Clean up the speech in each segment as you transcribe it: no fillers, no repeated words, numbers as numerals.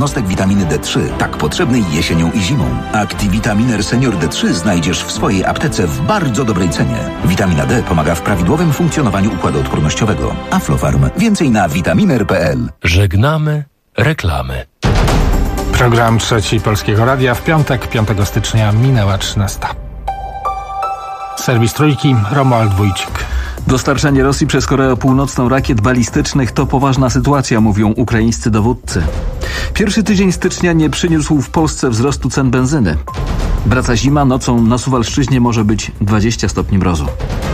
jednostek witaminy D3, tak potrzebnej jesienią i zimą. Activitaminer Senior D3 znajdziesz w swojej aptece w bardzo dobrej cenie. Witamina D pomaga w prawidłowym funkcjonowaniu układu odpornościowego. Aflofarm. Więcej na vitaminer.pl. Żegnamy reklamy. Program Trzeci Polskiego Radia w piątek, 5 stycznia minęła 13. Serwis Trójki, Romuald Wójcik. Dostarczanie Rosji przez Koreę Północną rakiet balistycznych to poważna sytuacja, mówią ukraińscy dowódcy. Pierwszy tydzień stycznia nie przyniósł w Polsce wzrostu cen benzyny. Wraca zima, nocą na Suwalszczyźnie może być 20 stopni mrozu.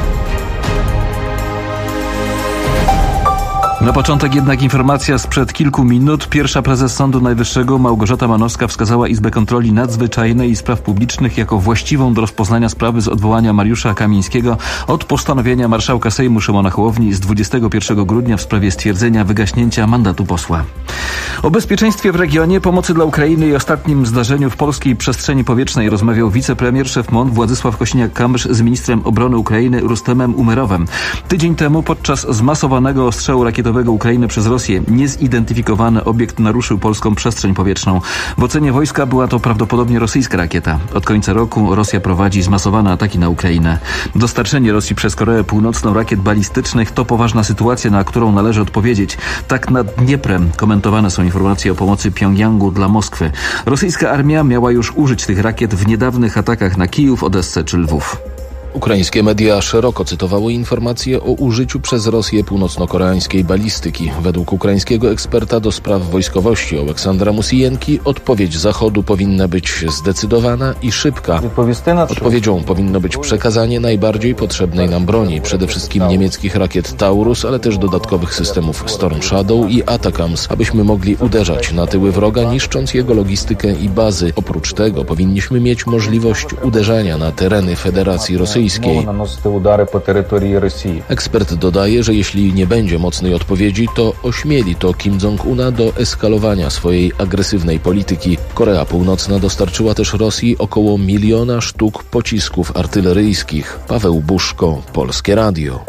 Na początek jednak informacja sprzed kilku minut. Pierwsza prezes Sądu Najwyższego Małgorzata Manowska wskazała Izbę Kontroli Nadzwyczajnej i Spraw Publicznych jako właściwą do rozpoznania sprawy z odwołania Mariusza Kamińskiego od postanowienia marszałka Sejmu Szymona Hołowni z 21 grudnia w sprawie stwierdzenia wygaśnięcia mandatu posła. O bezpieczeństwie w regionie, pomocy dla Ukrainy i ostatnim zdarzeniu w polskiej przestrzeni powietrznej rozmawiał wicepremier, szef MON Władysław Kosiniak-Kamysz z ministrem obrony Ukrainy Rustemem Umerowem. Tydzień temu podczas zmasowanego ostrzału rakietowego Ukrainy przez Rosję niezidentyfikowany obiekt naruszył polską przestrzeń powietrzną. W ocenie wojska była to prawdopodobnie rosyjska rakieta. Od końca roku Rosja prowadzi zmasowane ataki na Ukrainę. Dostarczenie Rosji przez Koreę Północną rakiet balistycznych to poważna sytuacja, na którą należy odpowiedzieć. Tak nad Dnieprem komentowane są informacje o pomocy Pjongjangu dla Moskwy. Rosyjska armia miała już użyć tych rakiet w niedawnych atakach na Kijów, Odessę czy Lwów. Ukraińskie media szeroko cytowały informacje o użyciu przez Rosję północno-koreańskiej balistyki. Według ukraińskiego eksperta do spraw wojskowości Oleksandra Musijenki odpowiedź Zachodu powinna być zdecydowana i szybka. Odpowiedzią powinno być przekazanie najbardziej potrzebnej nam broni, przede wszystkim niemieckich rakiet Taurus, ale też dodatkowych systemów Storm Shadow i Atacams, abyśmy mogli uderzać na tyły wroga, niszcząc jego logistykę i bazy. Oprócz tego powinniśmy mieć możliwość uderzania na tereny Federacji Rosyjskiej. Ekspert dodaje, że jeśli nie będzie mocnej odpowiedzi, to ośmieli to Kim Jong-una do eskalowania swojej agresywnej polityki. Korea Północna dostarczyła też Rosji około 1 000 000 sztuk pocisków artyleryjskich. Paweł Buszko, Polskie Radio.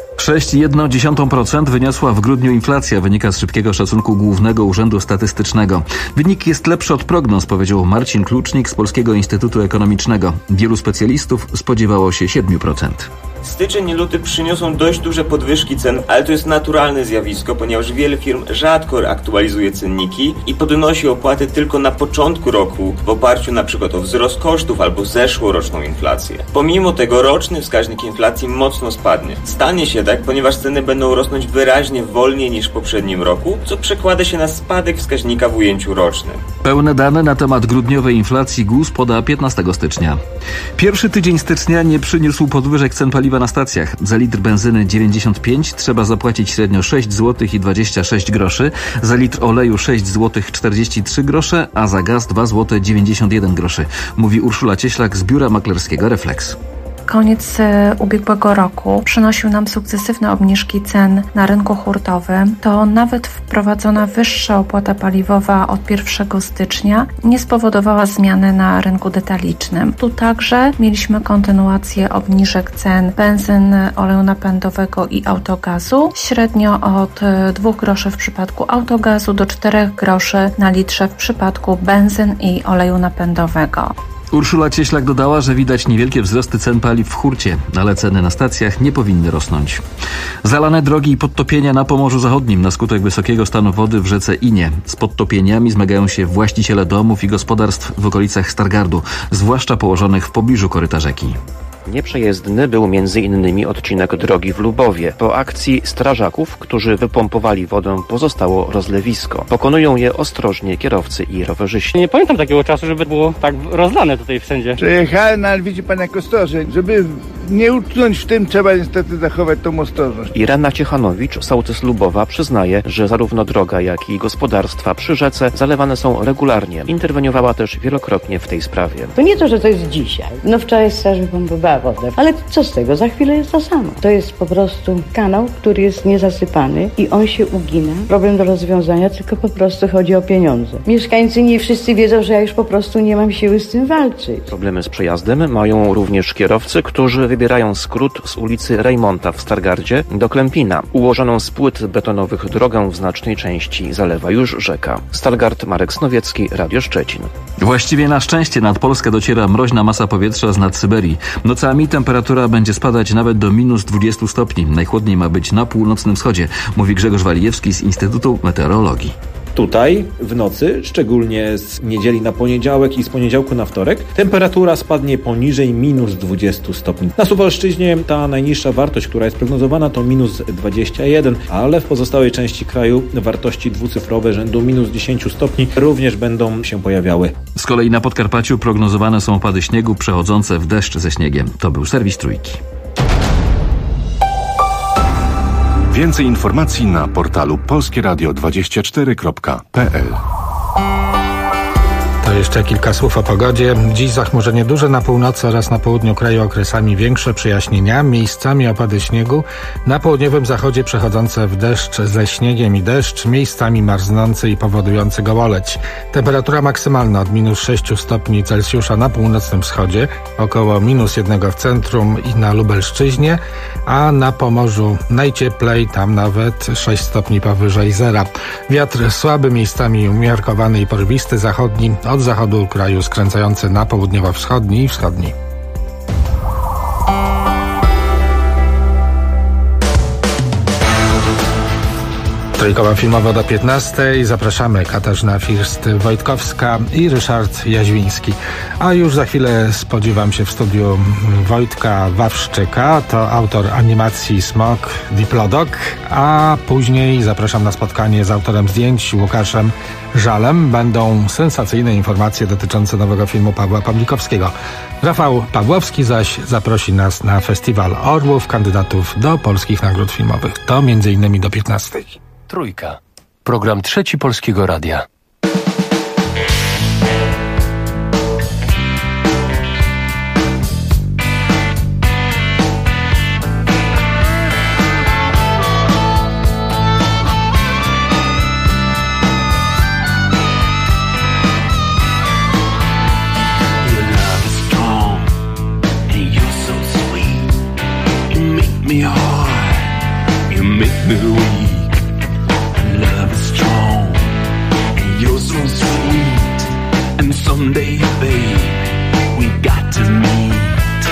6,1% wyniosła w grudniu inflacja, wynika z szybkiego szacunku Głównego Urzędu Statystycznego. Wynik jest lepszy od prognoz, powiedział Marcin Klucznik z Polskiego Instytutu Ekonomicznego. Wielu specjalistów spodziewało się 7%. Styczeń i luty przyniosą dość duże podwyżki cen, ale to jest naturalne zjawisko, ponieważ wiele firm rzadko aktualizuje cenniki i podnosi opłaty tylko na początku roku w oparciu na przykład o wzrost kosztów albo zeszłoroczną inflację. Pomimo tego roczny wskaźnik inflacji mocno spadnie. Stanie się tak, ponieważ ceny będą rosnąć wyraźnie wolniej niż w poprzednim roku, co przekłada się na spadek wskaźnika w ujęciu rocznym. Pełne dane na temat grudniowej inflacji GUS poda 15 stycznia. Pierwszy tydzień stycznia nie przyniósł podwyżek cen paliwa na stacjach. Za litr benzyny 95 trzeba zapłacić średnio 6 zł i 26 groszy, za litr oleju 6 zł 43 grosze, a za gaz 2 zł 91 groszy, mówi Urszula Cieślak z biura maklerskiego Reflex. Koniec ubiegłego roku przynosił nam sukcesywne obniżki cen na rynku hurtowym. To nawet wprowadzona wyższa opłata paliwowa od 1 stycznia nie spowodowała zmiany na rynku detalicznym. Tu także mieliśmy kontynuację obniżek cen benzyn, oleju napędowego i autogazu. Średnio od 2 groszy w przypadku autogazu do 4 groszy na litrze w przypadku benzyn i oleju napędowego. Urszula Cieślak dodała, że widać niewielkie wzrosty cen paliw w hurcie, ale ceny na stacjach nie powinny rosnąć. Zalane drogi i podtopienia na Pomorzu Zachodnim na skutek wysokiego stanu wody w rzece Inie. Z podtopieniami zmagają się właściciele domów i gospodarstw w okolicach Stargardu, zwłaszcza położonych w pobliżu koryta rzeki. Nieprzejezdny był m.in. odcinek drogi w Lubowie. Po akcji strażaków, którzy wypompowali wodę, pozostało rozlewisko. Pokonują je ostrożnie kierowcy i rowerzyści. Nie pamiętam takiego czasu, żeby było tak rozlane tutaj wszędzie. Przejechałem, ale widzi pan jak ostrożnie. Żeby nie utknąć w tym, trzeba niestety zachować tą ostrożność. Irena Ciechanowicz, sołtys Lubowa, przyznaje, że zarówno droga, jak i gospodarstwa przy rzece zalewane są regularnie. Interweniowała też wielokrotnie w tej sprawie. To nie to, że to jest dzisiaj. No wczoraj straż wypompowała wodę. Ale co z tego? Za chwilę jest to samo. To jest po prostu kanał, który jest niezasypany i on się ugina. Problem do rozwiązania, tylko po prostu chodzi o pieniądze. Mieszkańcy nie wszyscy wiedzą, że ja już po prostu nie mam siły z tym walczyć. Problemy z przejazdem mają również kierowcy, którzy wybierają wybierają skrót z ulicy Rejmonta w Stargardzie do Klempina. Ułożoną z płyt betonowych drogę w znacznej części zalewa już rzeka. Stargard, Marek Snowiecki, Radio Szczecin. Właściwie na szczęście nad Polskę dociera mroźna masa powietrza z nad Syberii. Nocami temperatura będzie spadać nawet do minus 20 stopni. Najchłodniej ma być na północnym wschodzie, mówi Grzegorz Walijewski z Instytutu Meteorologii. Tutaj w nocy, szczególnie z niedzieli na poniedziałek i z poniedziałku na wtorek, temperatura spadnie poniżej minus 20 stopni. Na Suwalszczyźnie ta najniższa wartość, która jest prognozowana, to minus 21, ale w pozostałej części kraju wartości dwucyfrowe rzędu minus 10 stopni również będą się pojawiały. Z kolei na Podkarpaciu prognozowane są opady śniegu przechodzące w deszcz ze śniegiem. To był serwis Trójki. Więcej informacji na portalu polskieradio24.pl. To jeszcze kilka słów o pogodzie. Dziś zachmurzenie duże na północy oraz na południu kraju, okresami większe przejaśnienia, miejscami opady śniegu. Na południowym zachodzie przechodzące w deszcz ze śniegiem i deszcz, miejscami marznący i powodujący gołoleć. Temperatura maksymalna od minus 6 stopni Celsjusza na północnym wschodzie, około minus 1 w centrum i na Lubelszczyźnie, a na Pomorzu najcieplej, tam nawet 6 stopni powyżej zera. Wiatr słaby, miejscami umiarkowany i porwisty, zachodni, od zachodu kraju skręcający na południowo-wschodni i wschodni. Trójkowa filmowa do 15. Zapraszamy Katarzyna First-Wojtkowska i Ryszard Jaźwiński. A już za chwilę spodziewam się w studiu Wojtka Wawrzyka, to autor animacji Smok, Diplodok, a później zapraszam na spotkanie z autorem zdjęć Łukaszem Żalem. Będą sensacyjne informacje dotyczące nowego filmu Pawła Pawlikowskiego. Rafał Pawłowski zaś zaprosi nas na Festiwal Orłów kandydatów do polskich nagród filmowych. To m.in. do 15. Trójka. Program Trzeci Polskiego Radia. Someday, babe, we got to meet.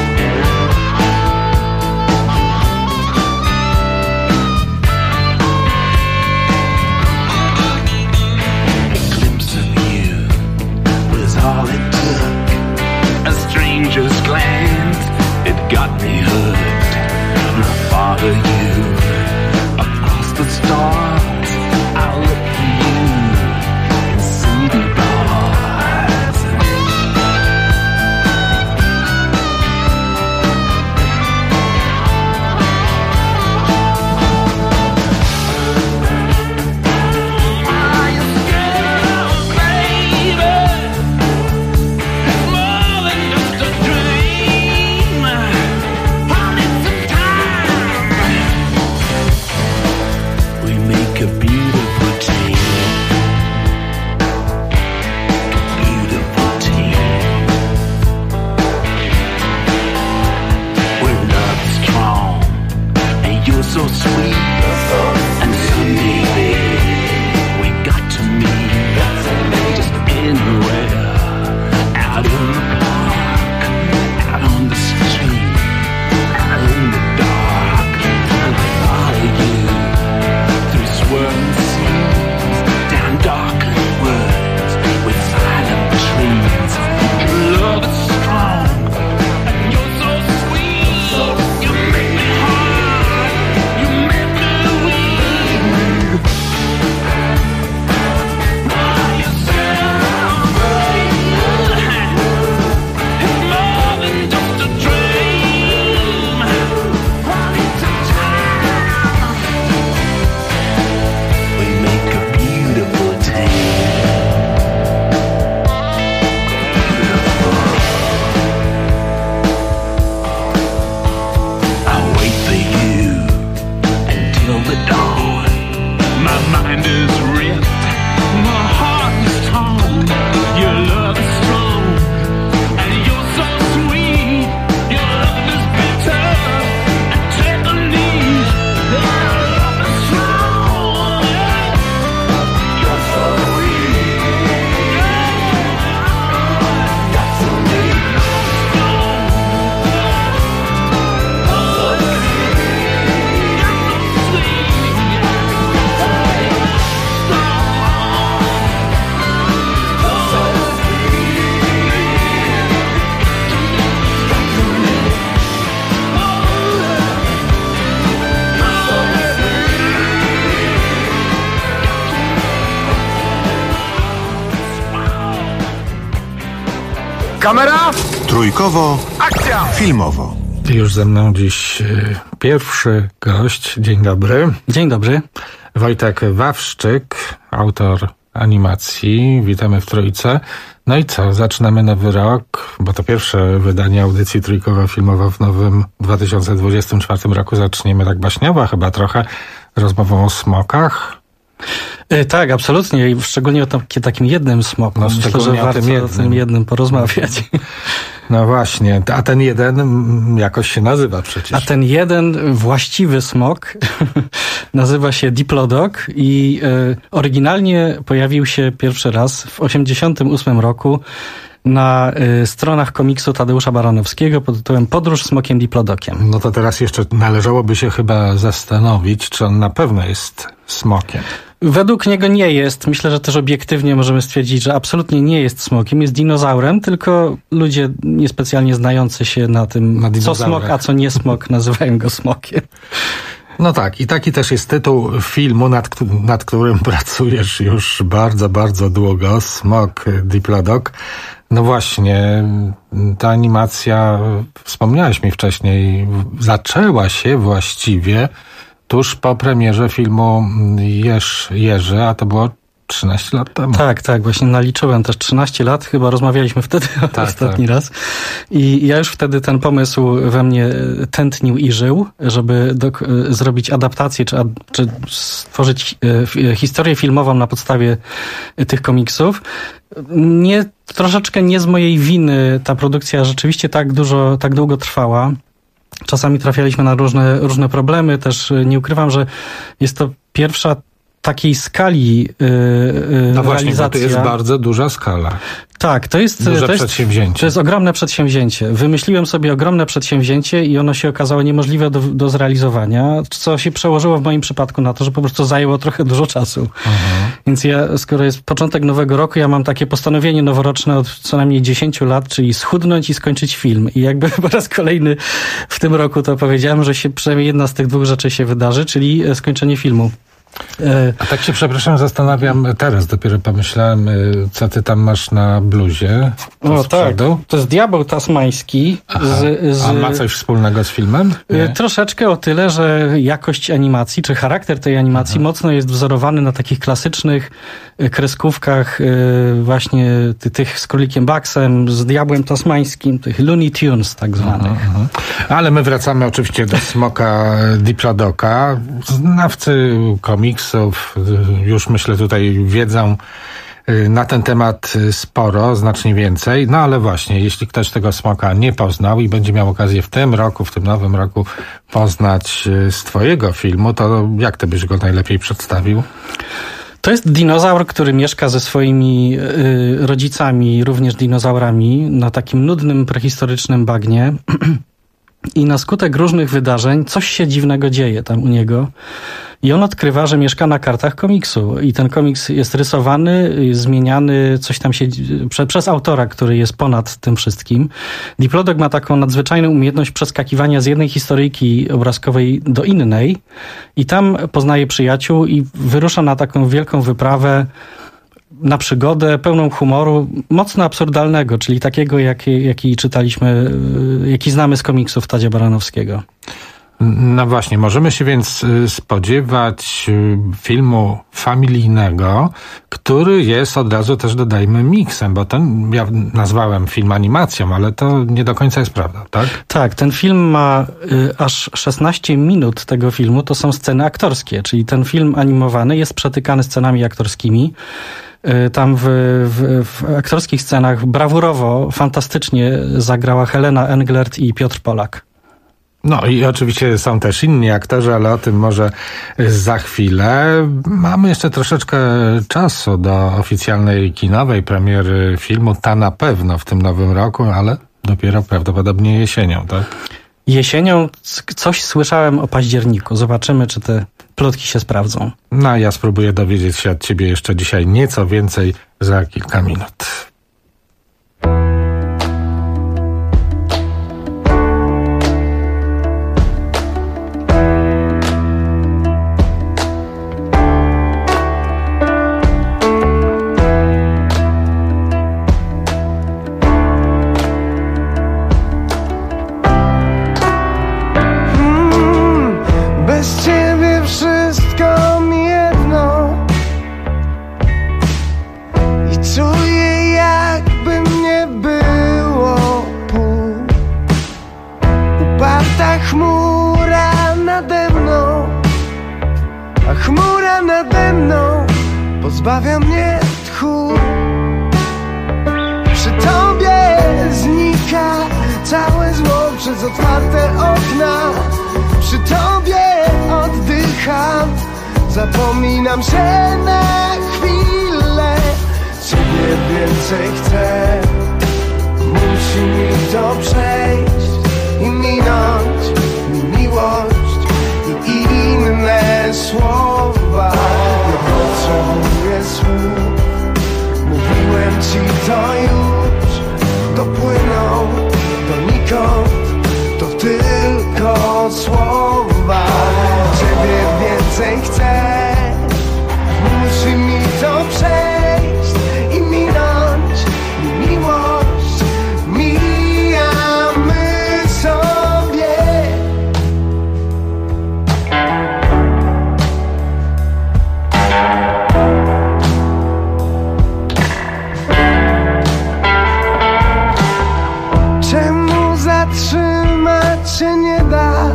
A glimpse of you was all it took. A stranger's glance, it got me hooked. And I follow you across the stars. I look for you in city bars. Kamera! Trójkowo. Akcja! Filmowo. Już ze mną dziś pierwszy gość. Dzień dobry. Dzień dobry. Wojtek Wawrzyk, autor animacji. Witamy w Trójce. No i co? Zaczynamy nowy rok, bo to pierwsze wydanie audycji Trójkowo-Filmowo w nowym 2024 roku. Zaczniemy tak baśniowo chyba trochę, rozmową o smokach. Tak, absolutnie. I szczególnie o takim jednym smoku. No, myślę, że warto o tym jednym porozmawiać. No właśnie, a ten jeden jakoś się nazywa przecież. A ten jeden właściwy smok nazywa się Diplodok i oryginalnie pojawił się pierwszy raz w 1988 roku na stronach komiksu Tadeusza Baranowskiego pod tytułem Podróż smokiem Diplodokiem. No to teraz jeszcze należałoby się chyba zastanowić, czy on na pewno jest smokiem. Według niego nie jest. Myślę, że też obiektywnie możemy stwierdzić, że absolutnie nie jest smokiem. Jest dinozaurem, tylko ludzie niespecjalnie znający się na tym, co smok, a co nie smok, nazywają go smokiem. No tak, i taki też jest tytuł filmu, nad którym pracujesz już bardzo, bardzo długo. Smok Diplodok. No właśnie, ta animacja, wspomniałeś mi wcześniej, zaczęła się właściwie tuż po premierze filmu Jerzy, a to było 13 lat temu. Tak, właśnie naliczyłem też 13 lat, chyba rozmawialiśmy wtedy ostatni raz. I ja już wtedy ten pomysł we mnie tętnił i żył, żeby zrobić adaptację, czy stworzyć historię filmową na podstawie tych komiksów. Troszeczkę nie z mojej winy ta produkcja rzeczywiście tak długo trwała. Czasami trafialiśmy na różne problemy. Też nie ukrywam, że jest to pierwsza takiej skali no właśnie, realizacja. Bo to jest bardzo duża skala. Tak, to jest przedsięwzięcie. To jest ogromne przedsięwzięcie. Wymyśliłem sobie ogromne przedsięwzięcie i ono się okazało niemożliwe do zrealizowania, co się przełożyło w moim przypadku na to, że po prostu zajęło trochę dużo czasu. Więc ja, skoro jest początek nowego roku, ja mam takie postanowienie noworoczne od co najmniej 10 lat, czyli schudnąć i skończyć film. I jakby po raz kolejny w tym roku to powiedziałem, że się przynajmniej jedna z tych dwóch rzeczy się wydarzy, czyli skończenie filmu. A tak się, przepraszam, zastanawiam, teraz dopiero pomyślałem, co ty tam masz na bluzie. O tak, to jest diabeł tasmański. A ma coś wspólnego z filmem? Troszeczkę o tyle, że jakość animacji, czy charakter tej animacji mocno jest wzorowany na takich klasycznych kreskówkach właśnie tych z Królikiem Bugsem, z diabłem tasmańskim, tych Looney Tunes tak zwanych. Ale my wracamy oczywiście do smoka Diplodoka. Znawcy komiksów już myślę tutaj wiedzą na ten temat sporo, znacznie więcej. No ale właśnie, jeśli ktoś tego smoka nie poznał i będzie miał okazję w tym nowym roku poznać z twojego filmu, to jak ty byś go najlepiej przedstawił? To jest dinozaur, który mieszka ze swoimi rodzicami, również dinozaurami, na takim nudnym, prehistorycznym bagnie. I na skutek różnych wydarzeń coś się dziwnego dzieje tam u niego. I on odkrywa, że mieszka na kartach komiksu. I ten komiks jest rysowany, zmieniany, coś tam się przez autora, który jest ponad tym wszystkim. Diplodok ma taką nadzwyczajną umiejętność przeskakiwania z jednej historyjki obrazkowej do innej. I tam poznaje przyjaciół i wyrusza na taką wielką wyprawę, na przygodę pełną humoru, mocno absurdalnego, czyli takiego, jaki czytaliśmy, jaki znamy z komiksów Tadzia Baranowskiego. No właśnie, możemy się więc spodziewać filmu familijnego, który jest, od razu też dodajmy, miksem, bo ten ja nazwałem film animacją, ale to nie do końca jest prawda, tak? Tak, ten film ma aż 16 minut tego filmu, to są sceny aktorskie, czyli ten film animowany jest przetykany scenami aktorskimi. Tam w aktorskich scenach brawurowo, fantastycznie zagrała Helena Englert i Piotr Polak. No i oczywiście są też inni aktorzy, ale o tym może za chwilę. Mamy jeszcze troszeczkę czasu do oficjalnej kinowej premiery filmu. Ta na pewno w tym nowym roku, ale dopiero prawdopodobnie jesienią, tak? Jesienią coś słyszałem o październiku. Zobaczymy, czy te plotki się sprawdzą. No, ja spróbuję dowiedzieć się od ciebie jeszcze dzisiaj nieco więcej za kilka minut. pozbawia mnie tchu. Przy tobie znika całe zło przez otwarte okna. Przy tobie oddycham, zapominam się na chwilę. Ciebie więcej chcę, musi mi to przejść i minąć mi miłość i inne słowa. Nie potrzebuję słów, mówiłem ci to już. Dopłyną donikąd, to tylko słowa. Ciebie więcej chcę, musi mi to przejść i minąć mi miłość. Mijamy sobie. Czemu zatrzymać się nie da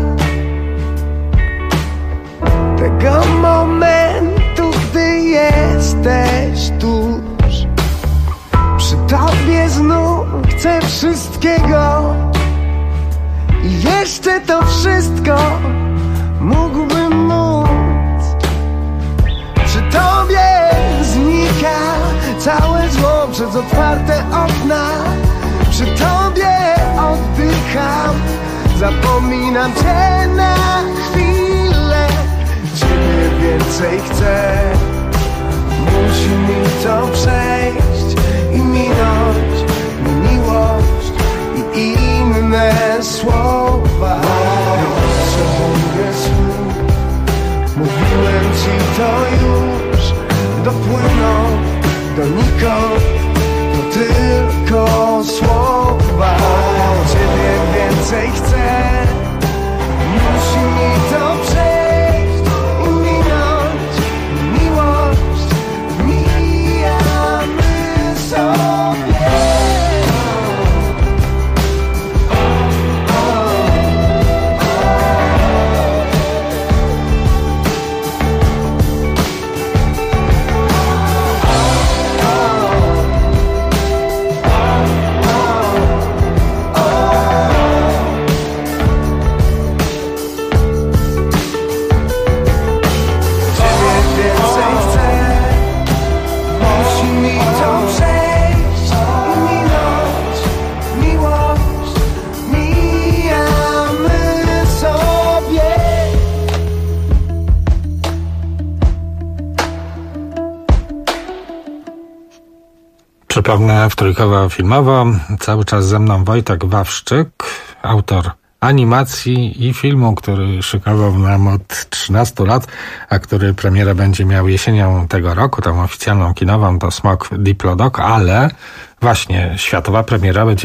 tego momentu, gdy jesteś tuż? Przy tobie znów chcę wszystkiego i jeszcze to wszystko mógłbym móc. Przy tobie znika całe zło przez otwarte okna. Przy tobie oddycham, zapominam cię na chwilę. Ciebie więcej chcę, musi mi to przejść i minąć mi miłość i inne słowa. Nie potrzebuję słów, mówiłem ci to już. Dopłyną donikąd, to tylko słowa. Ciebie więcej chcę, musi mi to przejść i minąć miłość. Mijamy sobie. Przypomnę, wtrójkowa filmowa, cały czas ze mną Wojtek Wawrzyk, autor animacji i filmu, który szykował nam od 13 lat, a który premierę będzie miał jesienią tego roku, tą oficjalną kinową, to Smok Diplodok, ale właśnie światowa premiera będzie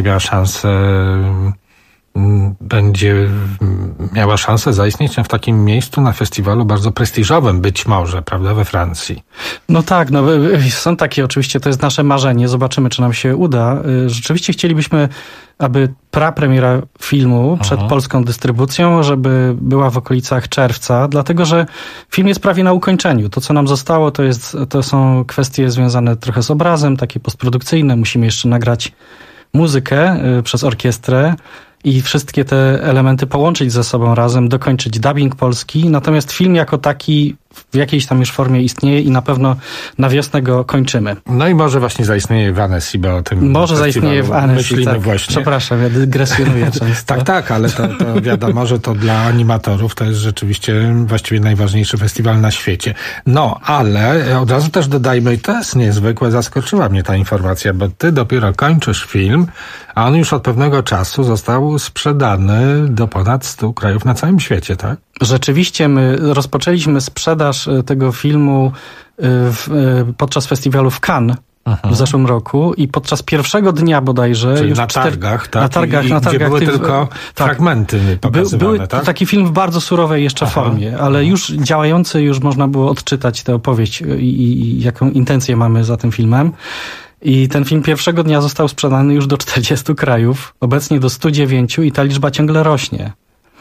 miała szansę zaistnieć w takim miejscu na festiwalu bardzo prestiżowym, być może, prawda, we Francji. No tak, no są takie oczywiście, to jest nasze marzenie, zobaczymy, czy nam się uda. Rzeczywiście chcielibyśmy, aby prapremiera filmu przed polską dystrybucją, żeby była w okolicach czerwca, dlatego że film jest prawie na ukończeniu. To, co nam zostało, to są kwestie związane trochę z obrazem, takie postprodukcyjne. Musimy jeszcze nagrać muzykę przez orkiestrę i wszystkie te elementy połączyć ze sobą razem, dokończyć dubbing polski. Natomiast film jako taki w jakiejś tam już formie istnieje i na pewno na wiosnę go kończymy. No i może właśnie zaistnieje w Annecy, bo o tym może zaistnieje w Annecy, tak. Właśnie. Przepraszam, ja dygresjonuję często. Tak, ale to wiadomo, że to dla animatorów to jest rzeczywiście właściwie najważniejszy festiwal na świecie. No, ale od razu też dodajmy, i to jest niezwykłe, zaskoczyła mnie ta informacja, bo ty dopiero kończysz film, a on już od pewnego czasu został sprzedany do ponad 100 krajów na całym świecie, tak? Rzeczywiście my rozpoczęliśmy sprzedaż tego filmu podczas festiwalu w Cannes w zeszłym roku i podczas pierwszego dnia bodajże... Czyli już na targach, tak? Na targach, gdzie były tylko fragmenty pokazywane, tak? tak? Taki film w bardzo surowej jeszcze formie, ale już działający, już można było odczytać tę opowieść i jaką intencję mamy za tym filmem. I ten film pierwszego dnia został sprzedany już do 40 krajów, obecnie do 109 i ta liczba ciągle rośnie.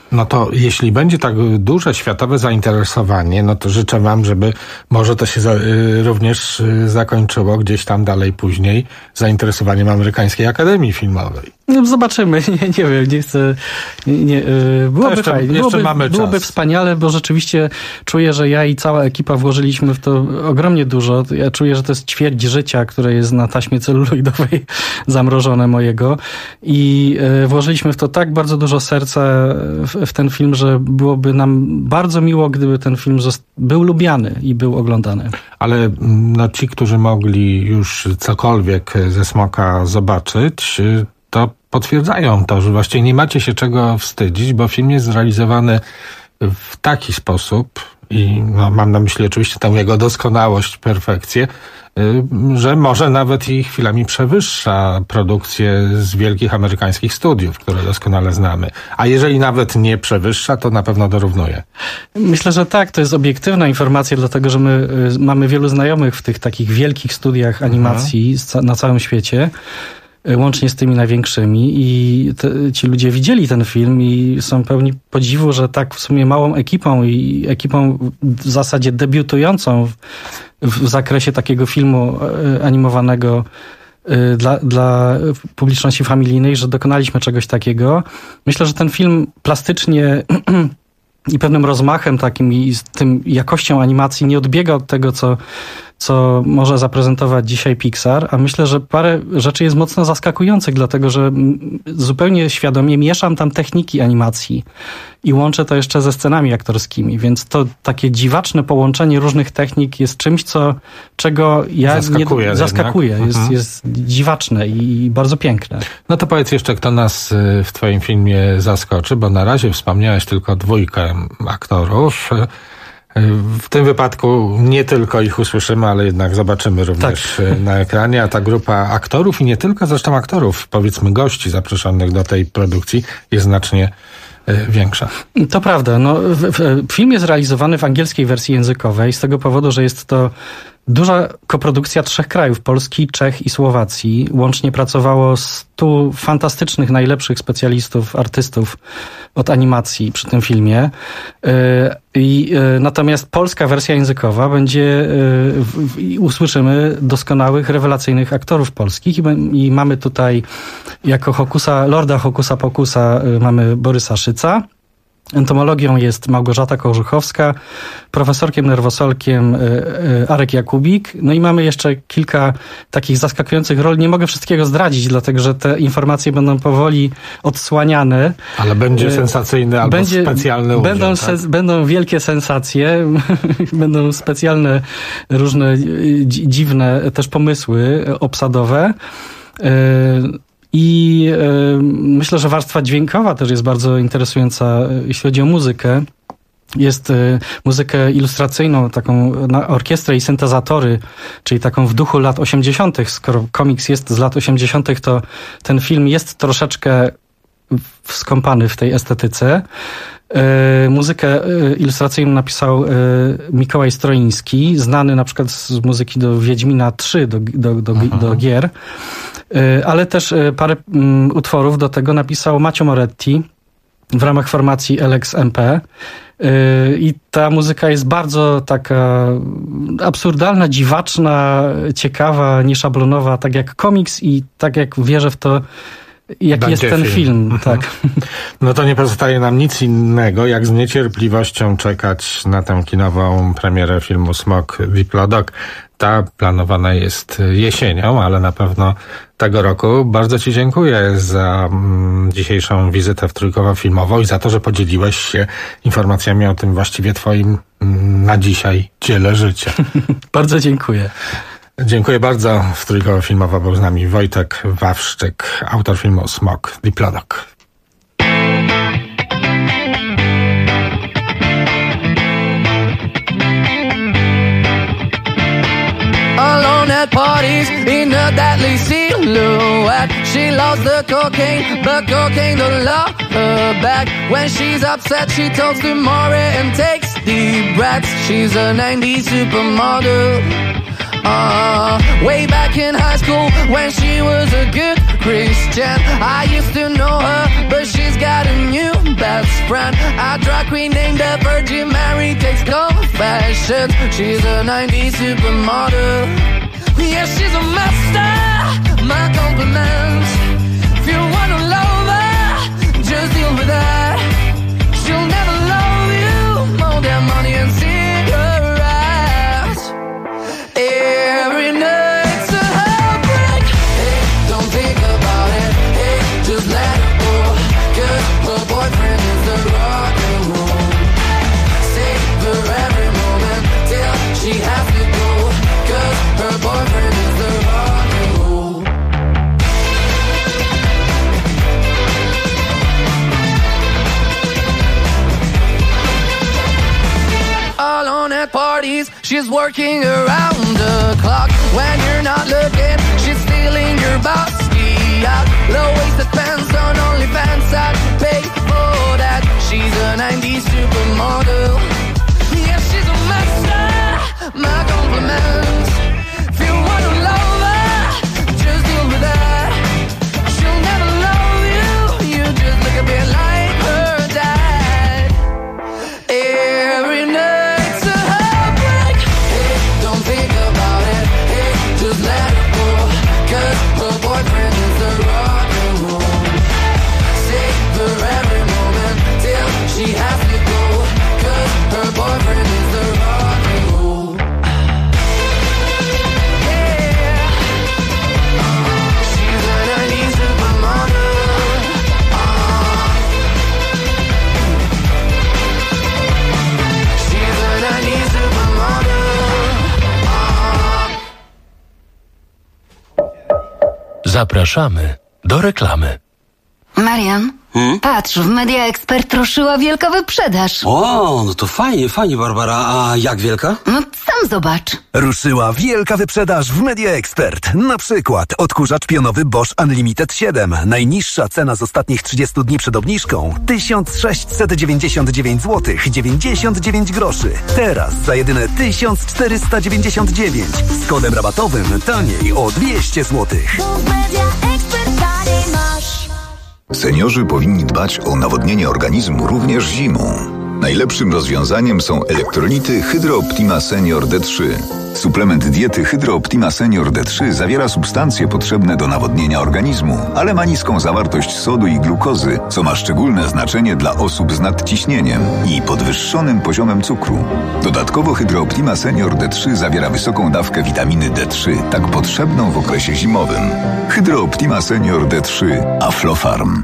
No to jeśli będzie tak duże światowe zainteresowanie, no to życzę wam, żeby może to się również zakończyło gdzieś tam dalej później zainteresowaniem Amerykańskiej Akademii Filmowej. No zobaczymy, nie wiem, nie chcę... Byłoby fajnie, byłoby wspaniale, bo rzeczywiście czuję, że ja i cała ekipa włożyliśmy w to ogromnie dużo. Ja czuję, że to jest ćwierć życia, które jest na taśmie celuloidowej zamrożone mojego i włożyliśmy w to tak bardzo dużo serca w ten film, że byłoby nam bardzo miło, gdyby ten film był lubiany i był oglądany. Ale no, ci, którzy mogli już cokolwiek ze Smoka zobaczyć, to potwierdzają to, że właściwie nie macie się czego wstydzić, bo film jest zrealizowany w taki sposób i no, mam na myśli oczywiście tę jego doskonałość, perfekcję, że może nawet i chwilami przewyższa produkcję z wielkich amerykańskich studiów, które doskonale znamy. A jeżeli nawet nie przewyższa, to na pewno dorównuje. Myślę, że tak, to jest obiektywna informacja, dlatego że my mamy wielu znajomych w tych takich wielkich studiach animacji na całym świecie, łącznie z tymi największymi i ci ludzie widzieli ten film i są pełni podziwu, że tak w sumie małą ekipą i ekipą w zasadzie debiutującą w zakresie takiego filmu animowanego dla publiczności familijnej, że dokonaliśmy czegoś takiego. Myślę, że ten film plastycznie i pewnym rozmachem takim i z tym jakością animacji nie odbiega od tego, co może zaprezentować dzisiaj Pixar, a myślę, że parę rzeczy jest mocno zaskakujących, dlatego że zupełnie świadomie mieszam tam techniki animacji i łączę to jeszcze ze scenami aktorskimi, więc to takie dziwaczne połączenie różnych technik jest czymś, czego ja zaskakuje. Jest dziwaczne i bardzo piękne. No to powiedz jeszcze, kto nas w twoim filmie zaskoczy, bo na razie wspomniałeś tylko 2 aktorów. W tym wypadku nie tylko ich usłyszymy, ale jednak zobaczymy również na ekranie, a ta grupa aktorów i nie tylko zresztą aktorów, powiedzmy gości zaproszonych do tej produkcji jest znacznie większa. To prawda. No, film jest realizowany w angielskiej wersji językowej z tego powodu, że jest to duża koprodukcja 3 krajów, Polski, Czech i Słowacji. Łącznie pracowało 100 fantastycznych, najlepszych specjalistów, artystów od animacji przy tym filmie. Natomiast polska wersja językowa będzie, usłyszymy doskonałych, rewelacyjnych aktorów polskich i mamy tutaj jako Lorda Hokusa Pokusa mamy Borysa Szyca. Entomologią jest Małgorzata Kożuchowska, profesorkiem nerwosolkiem Arek Jakubik. No i mamy jeszcze kilka takich zaskakujących roli. Nie mogę wszystkiego zdradzić, dlatego że te informacje będą powoli odsłaniane. Ale będzie sensacyjny albo specjalny udział, Będą wielkie sensacje, będą specjalne, różne dziwne też pomysły obsadowe. I myślę, że warstwa dźwiękowa też jest bardzo interesująca, jeśli chodzi o muzykę. Jest muzykę ilustracyjną, taką na orkiestrę i syntezatory, czyli taką w duchu lat 80. Skoro komiks jest z lat 80., to ten film jest troszeczkę skąpany w tej estetyce. Muzykę ilustracyjną napisał Mikołaj Stroiński, znany na przykład z muzyki do Wiedźmina 3, do gier. Ale też parę utworów do tego napisał Macio Moretti w ramach formacji Elex MP. I ta muzyka jest bardzo taka absurdalna, dziwaczna, ciekawa, nieszablonowa, tak jak komiks i tak jak wierzę w to, jaki jest ten film. Tak. No to nie pozostaje nam nic innego, jak z niecierpliwością czekać na tę kinową premierę filmu Smok Diplodok. Ta planowana jest jesienią, ale na pewno tego roku. Bardzo ci dziękuję za dzisiejszą wizytę w Trójkowo Filmowo i za to, że podzieliłeś się informacjami o tym właściwie twoim na dzisiaj dziele życia. Bardzo dziękuję. Dziękuję bardzo. W Trójkowo Filmowo był z nami Wojtek Wawrzyk, autor filmu Smok Diplodok. Alone at parties in a deadly silhouette. She loves the cocaine, but cocaine don't love her back. When she's upset, she talks to Maury and takes deep breaths. She's a 90s supermodel. Way back in high school when she was a good Christian, I used to know her, but she's She's got a new best friend, a drag queen named the Virgin Mary, takes confessions. She's a 90s supermodel. Yeah, she's a master, my compliments. If you wanna love her, just deal with that. She'll never love you more than money and cigarettes. Every night's a heartbreak. Hey, don't think about it. Hey, just let it go. 'Cause her boyfriend is the rock and roll. Savor every moment till she has to go. 'Cause her boyfriend is the rock and roll. Alone at parties, she's working around the clock. When you're not looking, she's stealing your bossy out. Low-waisted pants on OnlyFans, I'd pay for that. She's a 90s supermodel. Yeah, she's a master, my compliments. If you wanna love her, just deal with that. She'll never love you, you just look a bit like her dad. Every night's a heartbreak. Hey, don't think about it. Hey, just let it go. 'Cause her boyfriend is the rock and roll. Savor every moment till she has to go. 'Cause her boyfriend is the rock and roll. Yeah. She's a 90s supermodel. She's a 90s supermodel. Zapraszamy do reklamy. Marian, patrz, w Media Expert ruszyła wielka wyprzedaż. O, no to fajnie, Barbara. A jak wielka? No sam zobacz. Ruszyła wielka wyprzedaż w Media Expert. Na przykład odkurzacz pionowy Bosch Unlimited 7. Najniższa cena z ostatnich 30 dni przed obniżką 1699 zł 99 groszy. Teraz za jedyne 1499. Z kodem rabatowym taniej o 200 zł. Seniorzy powinni dbać o nawodnienie organizmu również zimą. Najlepszym rozwiązaniem są elektrolity Hydro Optima Senior D3. Suplement diety Hydro Optima Senior D3 zawiera substancje potrzebne do nawodnienia organizmu, ale ma niską zawartość sodu i glukozy, co ma szczególne znaczenie dla osób z nadciśnieniem i podwyższonym poziomem cukru. Dodatkowo Hydro Optima Senior D3 zawiera wysoką dawkę witaminy D3, tak potrzebną w okresie zimowym. Hydro Optima Senior D3 Aflofarm.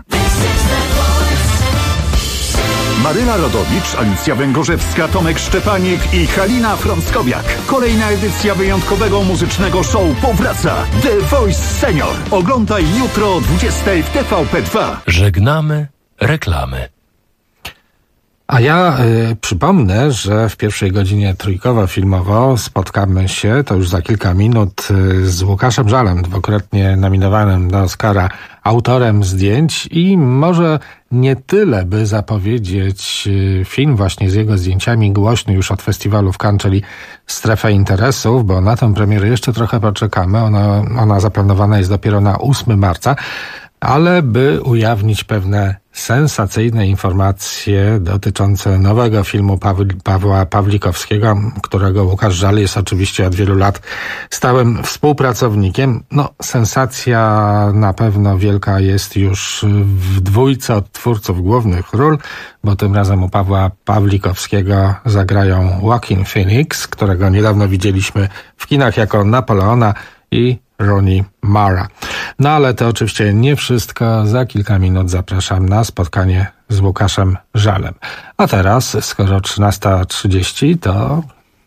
Maryla Rodowicz, Alicja Węgorzewska, Tomek Szczepanik i Halina Frąckowiak. Kolejna edycja wyjątkowego muzycznego show powraca. The Voice Senior. Oglądaj jutro o 20:00 w TVP2. Żegnamy reklamy. A ja przypomnę, że w pierwszej godzinie trójkowo-filmowo spotkamy się, to już za kilka minut, z Łukaszem Żalem, dwukrotnie nominowanym do Oscara, autorem zdjęć i może nie tyle, by zapowiedzieć film właśnie z jego zdjęciami, głośny już od festiwalu w Cannes, czyli Strefę Interesów, bo na tę premierę jeszcze trochę poczekamy. Ona zaplanowana jest dopiero na 8 marca, ale by ujawnić pewne sensacyjne informacje dotyczące nowego filmu Pawła Pawlikowskiego, którego Łukasz Żal jest oczywiście od wielu lat stałym współpracownikiem. No, sensacja na pewno wielka jest już w dwójce od twórców głównych ról, bo tym razem u Pawła Pawlikowskiego zagrają Joaquin Phoenix, którego niedawno widzieliśmy w kinach jako Napoleona, i Rooney Mara. No ale to oczywiście nie wszystko. Za kilka minut zapraszam na spotkanie z Łukaszem Żalem. A teraz, skoro 13:30, to...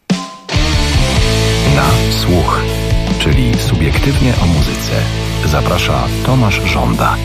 Na słuch, czyli subiektywnie o muzyce. Zaprasza Tomasz Żąda.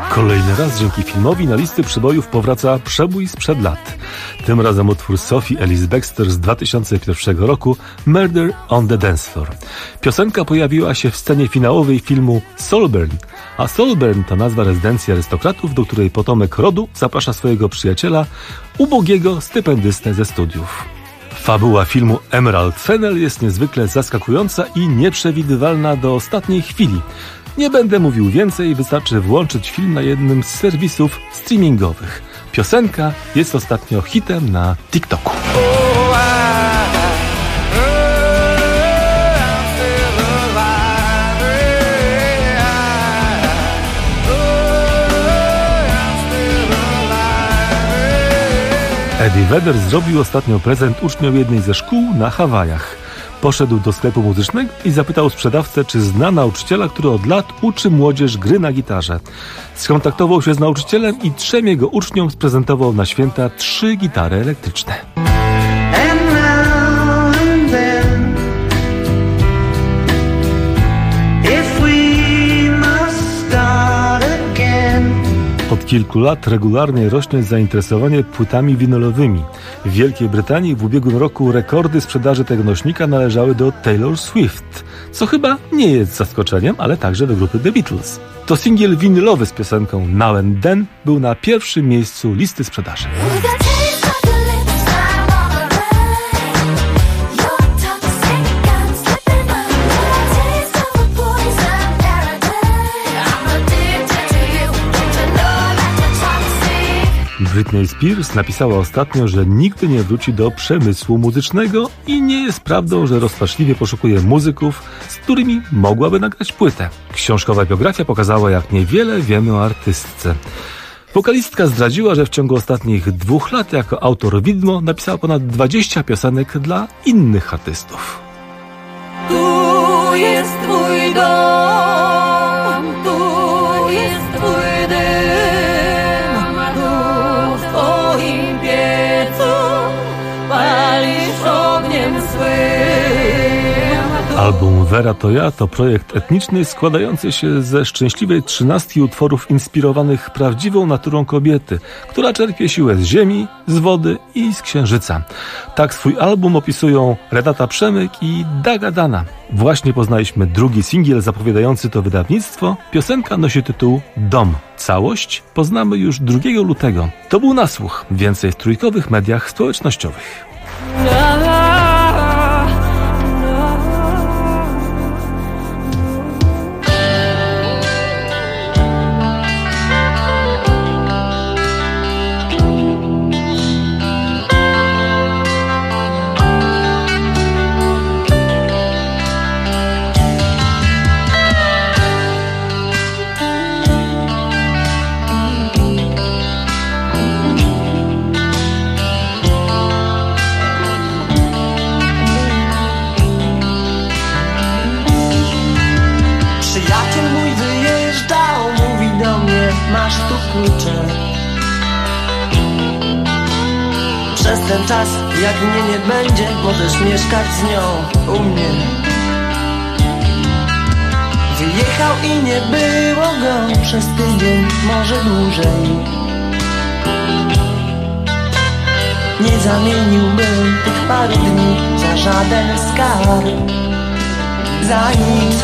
Kolejny raz dzięki filmowi na listy przebojów powraca przebój sprzed lat. Tym razem utwór Sophie Ellis Bextor z 2001 roku Murder on the Dance Floor. Piosenka pojawiła się w scenie finałowej filmu Soulburn, a Soulburn to nazwa rezydencji arystokratów, do której potomek rodu zaprasza swojego przyjaciela, ubogiego stypendystę ze studiów. Fabuła filmu Emerald Fennell jest niezwykle zaskakująca i nieprzewidywalna do ostatniej chwili. Nie będę mówił więcej, wystarczy włączyć film na jednym z serwisów streamingowych. Piosenka jest ostatnio hitem na TikToku. Eddie Vedder zrobił ostatnio prezent uczniom jednej ze szkół na Hawajach. Poszedł do sklepu muzycznego i zapytał sprzedawcę, czy zna nauczyciela, który od lat uczy młodzież gry na gitarze. Skontaktował się z nauczycielem i 3 jego uczniom sprezentował na święta 3 gitary elektryczne. Od kilku lat regularnie rośnie zainteresowanie płytami winylowymi. W Wielkiej Brytanii w ubiegłym roku rekordy sprzedaży tego nośnika należały do Taylor Swift, co chyba nie jest zaskoczeniem, ale także do grupy The Beatles. To singiel winylowy z piosenką Now and Then był na pierwszym miejscu listy sprzedaży. Britney Spears napisała ostatnio, że nigdy nie wróci do przemysłu muzycznego i nie jest prawdą, że rozpaczliwie poszukuje muzyków, z którymi mogłaby nagrać płytę. Książkowa biografia pokazała, jak niewiele wiemy o artystce. Wokalistka zdradziła, że w ciągu ostatnich 2 lat jako autor widmo napisała ponad 20 piosenek dla innych artystów. Tu jest twój dom, tu jest twój dym, tu w twoim piecu palisz ogniem swym. Album Vera to ja to projekt etniczny składający się ze szczęśliwej 13 utworów inspirowanych prawdziwą naturą kobiety, która czerpie siłę z ziemi, z wody i z księżyca. Tak swój album opisują Renata Przemyk i Daga Dana. Właśnie poznaliśmy drugi singiel zapowiadający to wydawnictwo. Piosenka nosi tytuł Dom. Całość poznamy już 2 lutego. To był Nasłuch. Więcej w trójkowych mediach społecznościowych. Masz tu klucze. Przez ten czas, jak mnie nie będzie, możesz mieszkać z nią u mnie. Wyjechał i nie było go przez tydzień, może dłużej. Nie zamieniłbym tych paru dni za żaden skarb, za nic.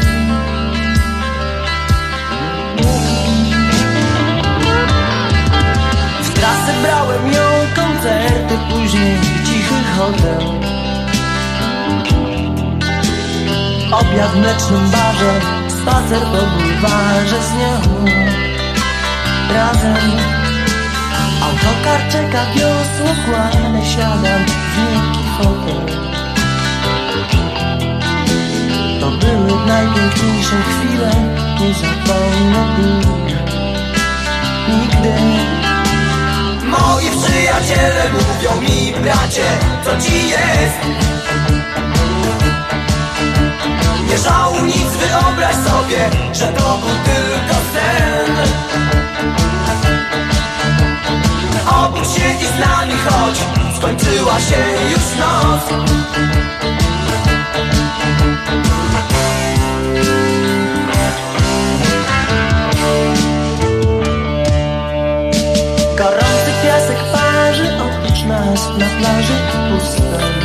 Brałem ją, koncerty, później cichy hotel. Obiad w mlecznym barze, spacer po bulwarze z nią razem. Autokar czeka, wiosło kładę, siadam w miękki fotel. To były najpiękniejsze chwile, nie zapomnę ich nigdy. Moi przyjaciele mówią mi, bracie, co ci jest? Nie żałuj nic, wyobraź sobie, że to był tylko sen. Obudź się i z nami chodź, skończyła się już noc. nas na plaży pustej.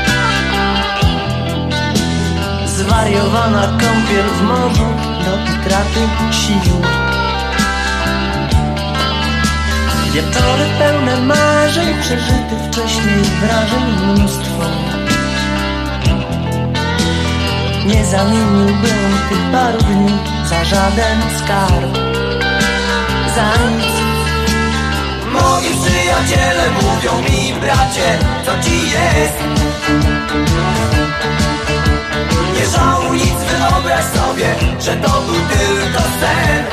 Zwariowana kąpiel w morzu do utraty sił. Wieczory pełne marzeń, przeżytych wcześniej wrażeń mnóstwo. Nie zamieniłbym tych paru dni za żaden skarb, za nic. Moi przyjaciele mówią mi, bracie, co ci jest? Nie żałuj nic, wyobraź sobie, że to był tylko sen.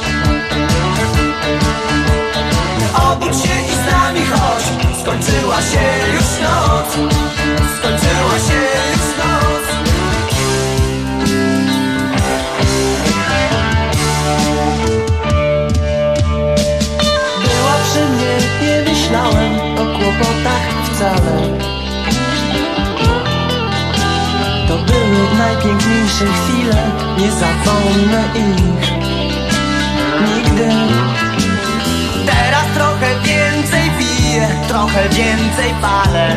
Obudź się i z nami chodź, skończyła się już noc. Skończyła się już noc. Była przy mnie, nie myślałem o kłopotach wcale. To były najpiękniejsze chwile, nie zapomnę ich nigdy. Teraz trochę więcej piję, trochę więcej palę.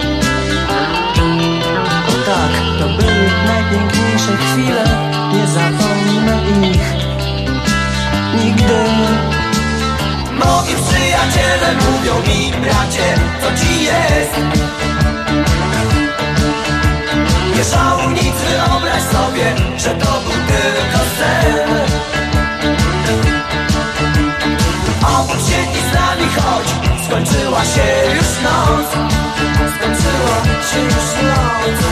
O tak, to były najpiękniejsze chwile, nie zapomnę ich nigdy. Moi przyjaciele mówią mi, bracie, co ci jest? Nie żałuj nic, wyobraź sobie, że to był tylko sen. Obudź się i z nami chodź, skończyła się już noc. Skończyła się już noc.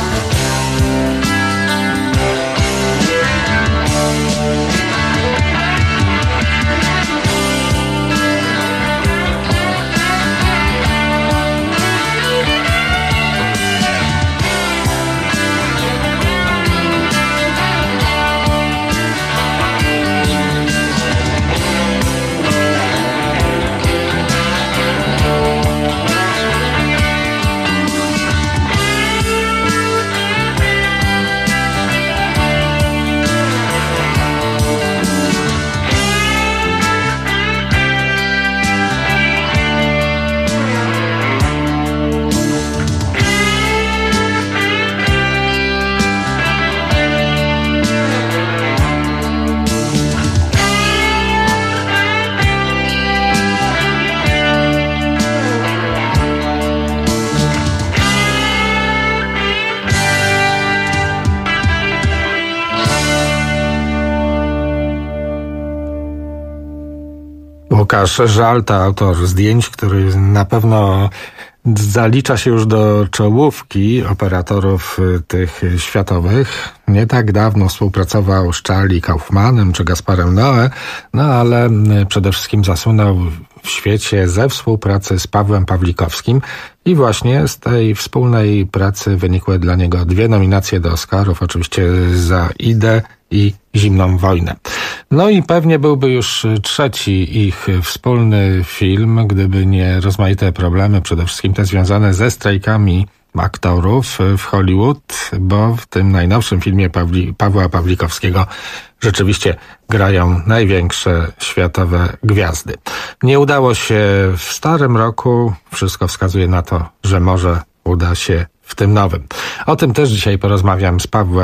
Łukasz Żalta, autor zdjęć, który na pewno zalicza się już do czołówki operatorów tych światowych. Nie tak dawno współpracował z Charlie Kaufmanem czy Gasparem Noé, no ale przede wszystkim zasłynął w świecie ze współpracy z Pawłem Pawlikowskim i właśnie z tej wspólnej pracy wynikły dla niego 2 nominacje do Oscarów, oczywiście za Idę i Zimną wojnę. No i pewnie byłby już 3. ich wspólny film, gdyby nie rozmaite problemy, przede wszystkim te związane ze strajkami aktorów w Hollywood, bo w tym najnowszym filmie Pawła Pawlikowskiego rzeczywiście grają największe światowe gwiazdy. Nie udało się w starym roku, wszystko wskazuje na to, że może uda się w tym nowym. O tym też dzisiaj porozmawiam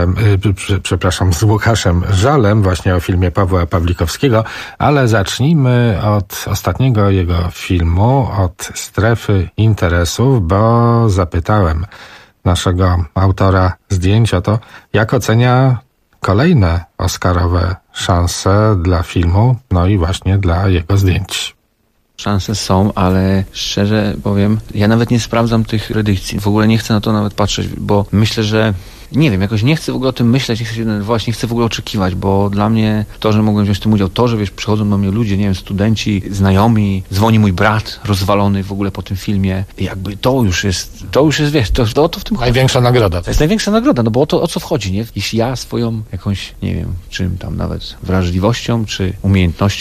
z Łukaszem Żalem, właśnie o filmie Pawła Pawlikowskiego, ale zacznijmy od ostatniego jego filmu, od Strefy interesów, bo zapytałem naszego autora zdjęć o to, jak ocenia kolejne oscarowe szanse dla filmu, no i właśnie dla jego zdjęć. Szanse są, ale szczerze powiem, ja nawet nie sprawdzam tych predykcji. W ogóle nie chcę na to nawet patrzeć, bo myślę, że nie wiem, jakoś nie chcę w ogóle o tym myśleć, nie chcę się denerwować, nie chcę w ogóle oczekiwać, bo dla mnie to, że mogłem wziąć w tym udział, to, że wiesz, przychodzą do mnie ludzie, nie wiem, studenci, znajomi, dzwoni mój brat rozwalony w ogóle po tym filmie, jakby to już jest, wiesz, to w tym największa nagroda. To jest największa nagroda, no bo o co wchodzi, nie? Jeśli ja swoją jakąś, nie wiem, czym tam nawet wrażliwością, czy umiejętnością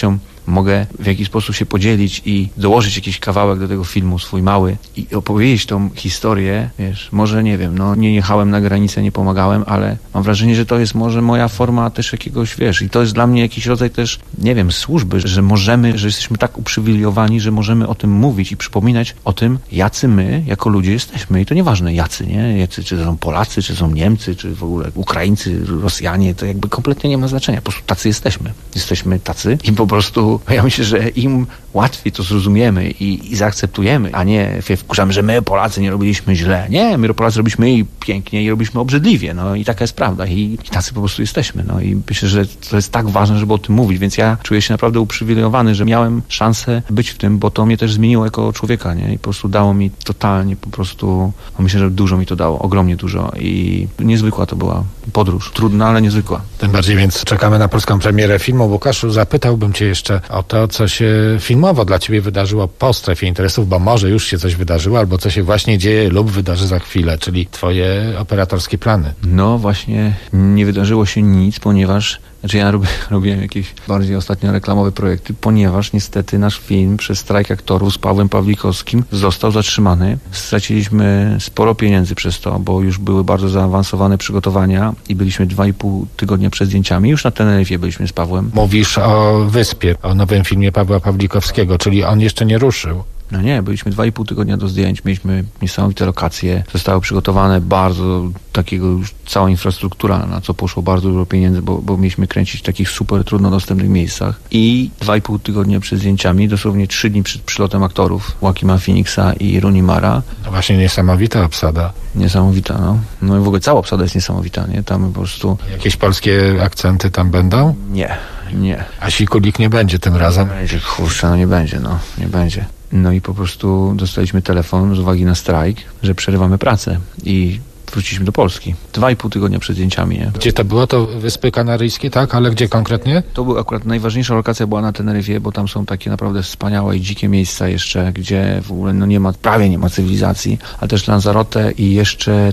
mogę w jakiś sposób się podzielić i dołożyć jakiś kawałek do tego filmu, swój mały i opowiedzieć tą historię, wiesz, może nie wiem, no nie jechałem na granicę, nie pomagałem, ale mam wrażenie, że to jest może moja forma też jakiegoś, wiesz, i to jest dla mnie jakiś rodzaj też, nie wiem, służby, że możemy, że jesteśmy tak uprzywilejowani, że możemy o tym mówić i przypominać o tym, jacy my jako ludzie jesteśmy i to nieważne jacy, nie? Jacy, czy to są Polacy, czy są Niemcy, czy w ogóle Ukraińcy, Rosjanie, to jakby kompletnie nie ma znaczenia, po prostu tacy jesteśmy. Jesteśmy tacy i po prostu ja myślę, że im łatwiej to zrozumiemy i zaakceptujemy, a nie wkurzamy, że my Polacy nie robiliśmy źle. Nie, my Polacy robiliśmy i pięknie i robiliśmy obrzydliwie, no i taka jest prawda i tacy po prostu jesteśmy, no i myślę, że to jest tak ważne, żeby o tym mówić, więc ja czuję się naprawdę uprzywilejowany, że miałem szansę być w tym, bo to mnie też zmieniło jako człowieka, nie? I po prostu dało mi totalnie po prostu, no myślę, że dużo mi to dało, ogromnie dużo i niezwykła to była podróż. Trudna, ale niezwykła. Tym bardziej więc czekamy na polską premierę filmu. Łukaszu, zapytałbym cię jeszcze o to, co się filmowo dla ciebie wydarzyło po Strefie Interesów, bo może już się coś wydarzyło, albo co się właśnie dzieje lub wydarzy za chwilę, czyli twoje operatorskie plany. No właśnie nie wydarzyło się nic, ponieważ ja robiłem jakieś bardziej ostatnio reklamowe projekty, ponieważ niestety nasz film przez strajk aktorów z Pawłem Pawlikowskim został zatrzymany. Straciliśmy sporo pieniędzy przez to, bo już były bardzo zaawansowane przygotowania i byliśmy 2,5 tygodnia przed zdjęciami. Już na Teneryfie byliśmy z Pawłem. Mówisz o Wyspie, o nowym filmie Pawła Pawlikowskiego, czyli on jeszcze nie ruszył. No nie, byliśmy 2,5 tygodnia do zdjęć, mieliśmy niesamowite lokacje, zostały przygotowane bardzo takiego już cała infrastruktura, na co poszło bardzo dużo pieniędzy, bo mieliśmy kręcić w takich super trudno dostępnych miejscach i 2,5 tygodnia przed zdjęciami, dosłownie 3 dni przed przylotem aktorów Joaquina Phoenixa i Rooney Mara. To właśnie niesamowita obsada. Niesamowita, no. No i w ogóle cała obsada jest niesamowita, nie? Tam po prostu... Jakieś polskie akcenty tam będą? Nie. A Sikulik nie będzie tym razem? Nie będzie, kurczę, no nie będzie, nie będzie. No i po prostu dostaliśmy telefon z uwagi na strajk, że przerywamy pracę i wróciliśmy do Polski. 2,5 tygodnia przed zdjęciami, nie? Gdzie to było? To Wyspy Kanaryjskie, tak? Ale gdzie konkretnie? To była akurat najważniejsza lokacja była na Teneryfie, bo tam są takie naprawdę wspaniałe i dzikie miejsca jeszcze, gdzie w ogóle prawie nie ma cywilizacji, ale też Lanzarote i jeszcze